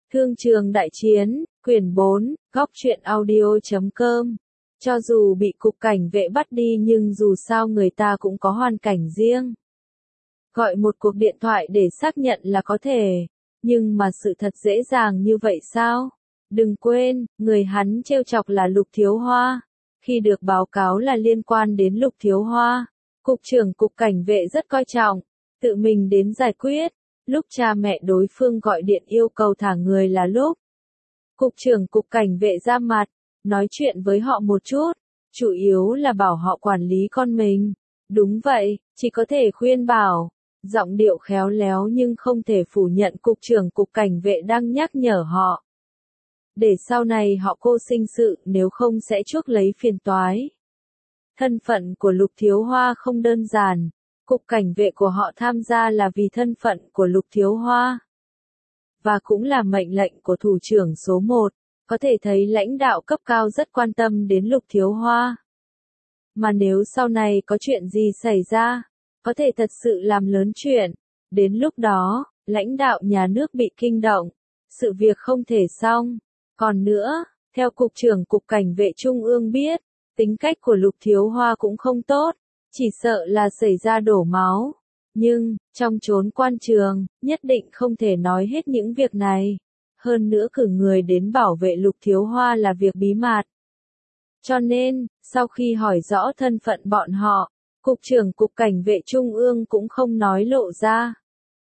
Thương trường đại chiến, quyển 4, góc truyện audio.com. Cho dù bị cục cảnh vệ bắt đi nhưng dù sao người ta cũng có hoàn cảnh riêng. Gọi một cuộc điện thoại để xác nhận là có thể, nhưng mà sự thật dễ dàng như vậy sao? Đừng quên, người hắn trêu chọc là Lục Thiếu Hoa. Khi được báo cáo là liên quan đến Lục Thiếu Hoa, cục trưởng cục cảnh vệ rất coi trọng, tự mình đến giải quyết. Lúc cha mẹ đối phương gọi điện yêu cầu thả người là lúc cục trưởng cục cảnh vệ ra mặt, nói chuyện với họ một chút, chủ yếu là bảo họ quản lý con mình. Đúng vậy, chỉ có thể khuyên bảo, giọng điệu khéo léo nhưng không thể phủ nhận cục trưởng cục cảnh vệ đang nhắc nhở họ. Để sau này họ cô sinh sự nếu không sẽ chuốc lấy phiền toái. Thân phận của Lục Thiếu Hoa không đơn giản. Cục cảnh vệ của họ tham gia là vì thân phận của Lục Thiếu Hoa. Và cũng là mệnh lệnh của thủ trưởng số 1, có thể thấy lãnh đạo cấp cao rất quan tâm đến Lục Thiếu Hoa. Mà nếu sau này có chuyện gì xảy ra, có thể thật sự làm lớn chuyện. Đến lúc đó, lãnh đạo nhà nước bị kinh động, sự việc không thể xong. Còn nữa, theo Cục trưởng Cục Cảnh vệ Trung ương biết, tính cách của Lục Thiếu Hoa cũng không tốt. Chỉ sợ là xảy ra đổ máu. Nhưng, trong chốn quan trường, nhất định không thể nói hết những việc này. Hơn nữa cử người đến bảo vệ Lục Thiếu Hoa là việc bí mật. Cho nên, sau khi hỏi rõ thân phận bọn họ, Cục trưởng Cục Cảnh vệ Trung ương cũng không nói lộ ra.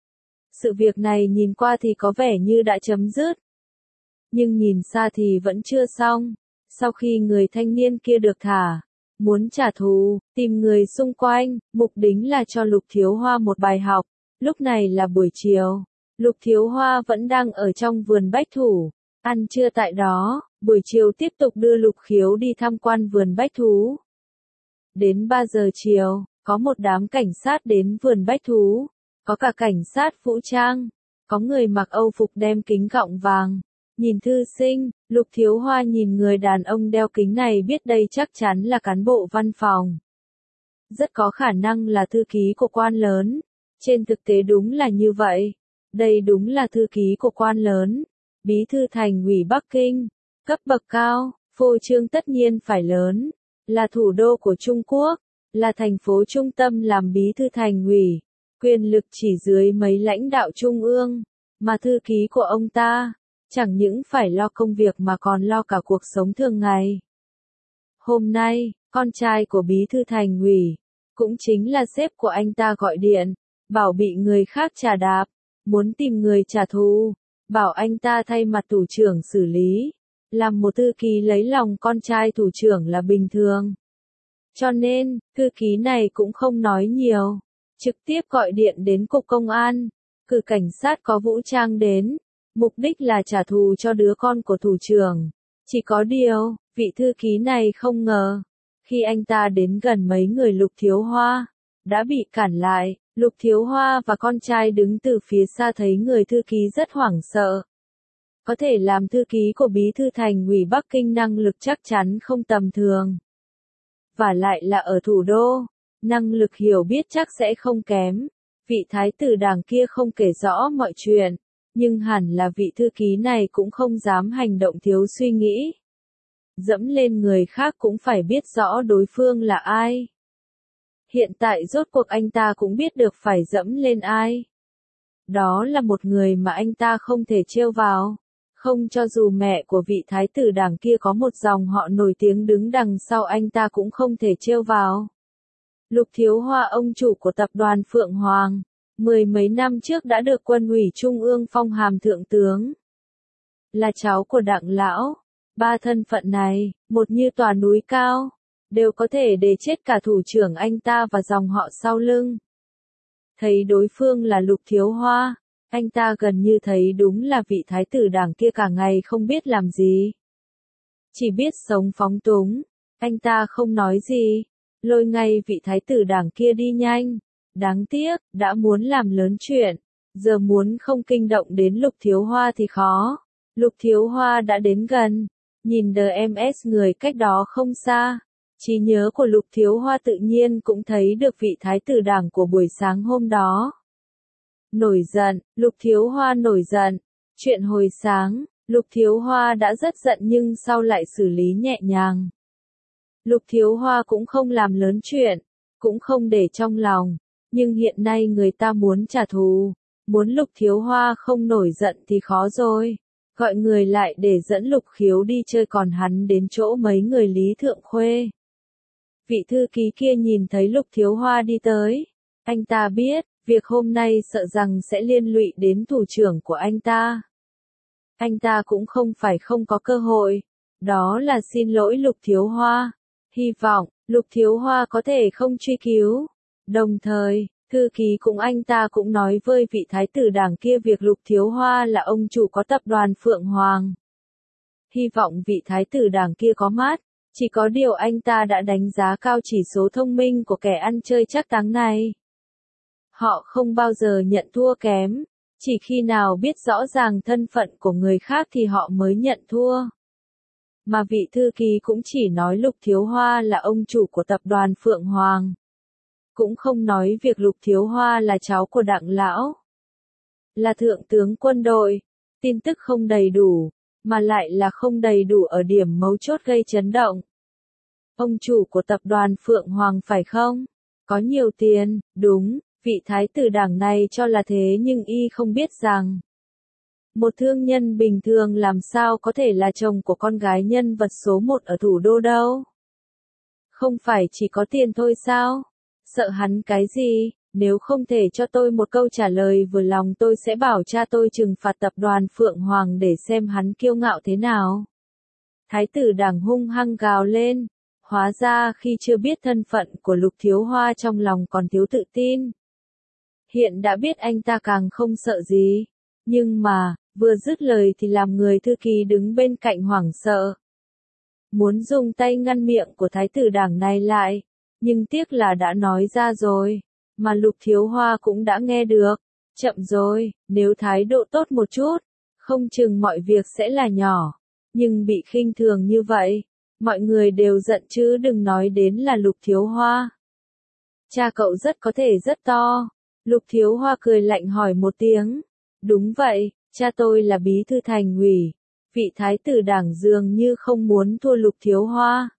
Sự việc này nhìn qua thì có vẻ như đã chấm dứt. Nhưng nhìn xa thì vẫn chưa xong. Sau khi người thanh niên kia được thả, muốn trả thù, tìm người xung quanh, mục đích là cho Lục Thiếu Hoa một bài học. Lúc này là buổi chiều, Lục Thiếu Hoa vẫn đang ở trong vườn bách thú, ăn trưa tại đó, buổi chiều tiếp tục đưa Lục Khiếu đi tham quan vườn bách thú. Đến 3 giờ chiều, có một đám cảnh sát đến vườn bách thú, có cả cảnh sát vũ trang, có người mặc âu phục đem kính gọng vàng. Nhìn thư sinh, Lục Thiếu Hoa nhìn người đàn ông đeo kính này biết đây chắc chắn là cán bộ văn phòng. Rất có khả năng là thư ký của quan lớn. Trên thực tế đúng là như vậy. Đây đúng là thư ký của quan lớn. Bí thư thành ủy Bắc Kinh. Cấp bậc cao, phô trương tất nhiên phải lớn. Là thủ đô của Trung Quốc. Là thành phố trung tâm làm bí thư thành ủy. Quyền lực chỉ dưới mấy lãnh đạo trung ương. Mà thư ký của ông ta chẳng những phải lo công việc mà còn lo cả cuộc sống thường ngày. Hôm nay, con trai của bí thư thành ủy, cũng chính là sếp của anh ta gọi điện, bảo bị người khác trà đạp, muốn tìm người trả thù, bảo anh ta thay mặt thủ trưởng xử lý. Làm một thư ký lấy lòng con trai thủ trưởng là bình thường. Cho nên, thư ký này cũng không nói nhiều, trực tiếp gọi điện đến cục công an, cử cảnh sát có vũ trang đến. Mục đích là trả thù cho đứa con của thủ trưởng. Chỉ có điều, vị thư ký này không ngờ, khi anh ta đến gần mấy người Lục Thiếu Hoa, đã bị cản lại. Lục Thiếu Hoa và con trai đứng từ phía xa thấy người thư ký rất hoảng sợ. Có thể làm thư ký của bí thư thành ủy Bắc Kinh năng lực chắc chắn không tầm thường. Và lại là ở thủ đô, năng lực hiểu biết chắc sẽ không kém. Vị thái tử đảng kia không kể rõ mọi chuyện. Nhưng hẳn là vị thư ký này cũng không dám hành động thiếu suy nghĩ. Dẫm lên người khác cũng phải biết rõ đối phương là ai. Hiện tại rốt cuộc anh ta cũng biết được phải dẫm lên ai. Đó là một người mà anh ta không thể trêu vào. Không cho dù mẹ của vị thái tử đảng kia có một dòng họ nổi tiếng đứng đằng sau anh ta cũng không thể trêu vào. Lục Thiếu Hoa ông chủ của tập đoàn Phượng Hoàng. 10 mấy năm trước đã được quân ủy trung ương phong hàm thượng tướng. Là cháu của Đặng lão. 3 thân phận này, một như tòa núi cao, đều có thể để chết cả thủ trưởng anh ta và dòng họ sau lưng. Thấy đối phương là Lục Thiếu Hoa, anh ta gần như thấy đúng là vị thái tử đảng kia cả ngày không biết làm gì. Chỉ biết sống phóng túng, anh ta không nói gì, lôi ngay vị thái tử đảng kia đi nhanh. Đáng tiếc, đã muốn làm lớn chuyện, giờ muốn không kinh động đến Lục Thiếu Hoa thì khó. Lục Thiếu Hoa đã đến gần, nhìn DMS người cách đó không xa. Trí nhớ của Lục Thiếu Hoa tự nhiên cũng thấy được vị thái tử đảng của buổi sáng hôm đó. Nổi giận, Lục Thiếu Hoa nổi giận, Chuyện hồi sáng, Lục Thiếu Hoa đã rất giận nhưng sau lại xử lý nhẹ nhàng. Lục Thiếu Hoa cũng không làm lớn chuyện, cũng không để trong lòng, nhưng hiện nay người ta muốn trả thù, muốn Lục Thiếu Hoa không nổi giận thì khó rồi. Gọi người lại để dẫn Lục Khiếu đi chơi còn hắn đến chỗ mấy người Lý Thượng Khuê. Vị thư ký kia nhìn thấy Lục Thiếu Hoa đi tới. Anh ta biết, việc hôm nay sợ rằng sẽ liên lụy đến thủ trưởng của anh ta. Anh ta cũng không phải không có cơ hội. Đó là xin lỗi Lục Thiếu Hoa. Hy vọng, Lục Thiếu Hoa có thể không truy cứu. Đồng thời, thư ký cũng anh ta cũng nói với vị thái tử đảng kia việc Lục Thiếu Hoa là ông chủ có tập đoàn Phượng Hoàng. Hy vọng vị thái tử đảng kia có mắt, chỉ có điều anh ta đã đánh giá cao chỉ số thông minh của kẻ ăn chơi trác táng này. Họ không bao giờ nhận thua kém, chỉ khi nào biết rõ ràng thân phận của người khác thì họ mới nhận thua. Mà vị thư ký cũng chỉ nói Lục Thiếu Hoa là ông chủ của tập đoàn Phượng Hoàng. Cũng không nói việc Lục Thiếu Hoa là cháu của Đặng Lão. Là thượng tướng quân đội. Tin tức không đầy đủ, mà lại là không đầy đủ ở điểm mấu chốt gây chấn động. Ông chủ của tập đoàn Phượng Hoàng phải không? Có nhiều tiền, đúng, vị thái tử đảng này cho là thế nhưng y không biết rằng. Một thương nhân bình thường làm sao có thể là chồng của con gái nhân vật số 1 ở thủ đô đâu. Không phải chỉ có tiền thôi sao? Sợ hắn cái gì? Nếu không thể cho tôi một câu trả lời vừa lòng tôi sẽ bảo cha tôi trừng phạt tập đoàn Phượng Hoàng để xem hắn kiêu ngạo thế nào. Thái tử đảng hung hăng gào lên. Hóa ra khi chưa biết thân phận của Lục Thiếu Hoa trong lòng còn thiếu tự tin. Hiện đã biết anh ta càng không sợ gì. Nhưng mà, vừa dứt lời thì làm người thư ký đứng bên cạnh hoảng sợ. Muốn dùng tay ngăn miệng của thái tử đảng này lại. Nhưng tiếc là đã nói ra rồi. Mà Lục Thiếu Hoa cũng đã nghe được. Chậm rồi, nếu thái độ tốt một chút, không chừng mọi việc sẽ là nhỏ. Nhưng bị khinh thường như vậy, mọi người đều giận chứ đừng nói đến là Lục Thiếu Hoa. Cha cậu rất có thể rất to. Lục Thiếu Hoa cười lạnh hỏi một tiếng. Đúng vậy, cha tôi là bí thư thành ủy. Vị thái tử đảng dường như không muốn thua Lục Thiếu Hoa.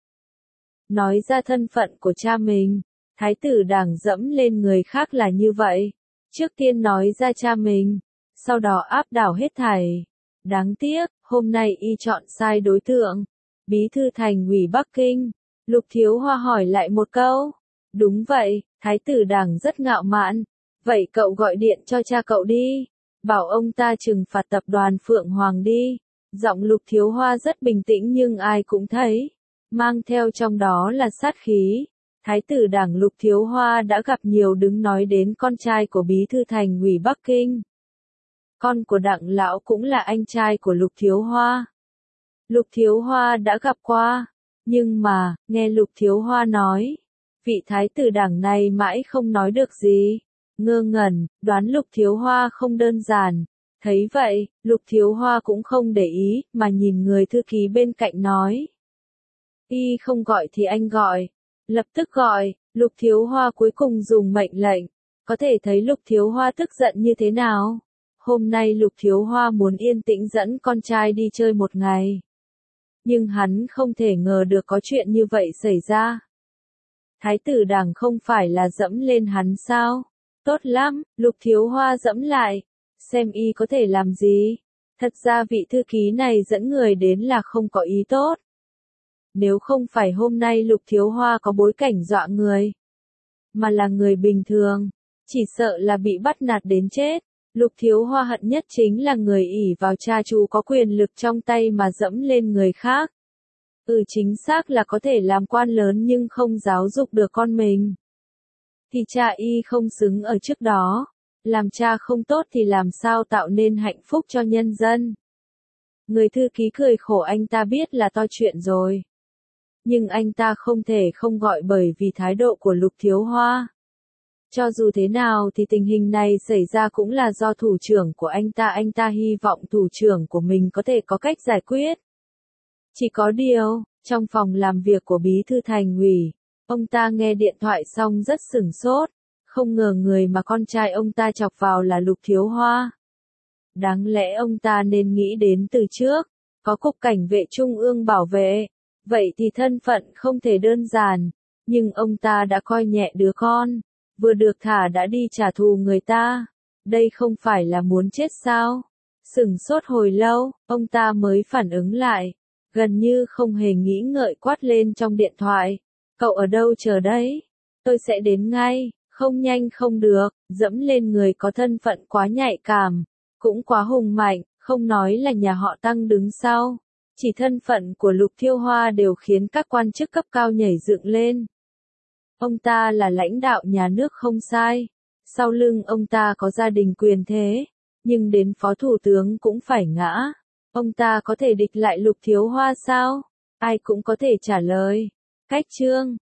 Nói ra thân phận của cha mình, thái tử đảng dẫm lên người khác là như vậy. Trước tiên nói ra cha mình, sau đó áp đảo hết thảy. Đáng tiếc, hôm nay y chọn sai đối tượng. Bí thư thành ủy Bắc Kinh. Lục Thiếu Hoa hỏi lại một câu. Đúng vậy, thái tử đảng rất ngạo mạn. Vậy cậu gọi điện cho cha cậu đi. Bảo ông ta trừng phạt tập đoàn Phượng Hoàng đi. Giọng Lục Thiếu Hoa rất bình tĩnh nhưng ai cũng thấy. Mang theo trong đó là sát khí. Thái tử đảng Lục Thiếu Hoa đã gặp nhiều đứng nói đến con trai của bí thư thành ủy Bắc Kinh. Con của Đặng Lão cũng là anh trai của Lục Thiếu Hoa. Lục Thiếu Hoa đã gặp qua. Nhưng mà, nghe Lục Thiếu Hoa nói. Vị thái tử đảng này mãi không nói được gì. Ngơ ngẩn, đoán Lục Thiếu Hoa không đơn giản. Thấy vậy, Lục Thiếu Hoa cũng không để ý, mà nhìn người thư ký bên cạnh nói. Y không gọi thì anh gọi. Lập tức gọi, Lục Thiếu Hoa cuối cùng dùng mệnh lệnh. Có thể thấy Lục Thiếu Hoa tức giận như thế nào. Hôm nay Lục Thiếu Hoa muốn yên tĩnh dẫn con trai đi chơi một ngày. Nhưng hắn không thể ngờ được có chuyện như vậy xảy ra. Thái tử đảng không phải là dẫm lên hắn sao? Tốt lắm, Lục Thiếu Hoa dẫm lại. Xem y có thể làm gì. Thật ra vị thư ký này dẫn người đến là không có ý tốt. Nếu không phải hôm nay Lục Thiếu Hoa có bối cảnh dọa người, mà là người bình thường, chỉ sợ là bị bắt nạt đến chết. Lục Thiếu Hoa hận nhất chính là người ỷ vào cha chú có quyền lực trong tay mà dẫm lên người khác. Chính xác là có thể làm quan lớn nhưng không giáo dục được con mình. Thì cha y không xứng ở trước đó. Làm cha không tốt thì làm sao tạo nên hạnh phúc cho nhân dân. Người thư ký cười khổ anh ta biết là to chuyện rồi. Nhưng anh ta không thể không gọi bởi vì thái độ của Lục Thiếu Hoa. Cho dù thế nào thì tình hình này xảy ra cũng là do thủ trưởng của anh ta hy vọng thủ trưởng của mình có thể có cách giải quyết. Chỉ có điều, trong phòng làm việc của bí thư thành ủy, ông ta nghe điện thoại xong rất sửng sốt, không ngờ người mà con trai ông ta chọc vào là Lục Thiếu Hoa. đáng lẽ ông ta nên nghĩ đến từ trước, có cục cảnh vệ trung ương bảo vệ, vậy thì thân phận không thể đơn giản, nhưng ông ta đã coi nhẹ đứa con, vừa được thả đã đi trả thù người ta, đây không phải là muốn chết sao? Sửng sốt hồi lâu, ông ta mới phản ứng lại, gần như không hề nghĩ ngợi quát lên trong điện thoại, cậu ở đâu chờ đấy? Tôi sẽ đến ngay, không nhanh không được, dẫm lên người có thân phận quá nhạy cảm, cũng quá hùng mạnh, không nói là nhà họ Tăng đứng sau. Chỉ thân phận của Lục Thiêu Hoa đều khiến các quan chức cấp cao nhảy dựng lên. Ông ta là lãnh đạo nhà nước không sai, sau lưng ông ta có gia đình quyền thế, nhưng đến phó thủ tướng cũng phải ngã. Ông ta có thể địch lại Lục Thiếu Hoa sao? Ai cũng có thể trả lời. Cách chương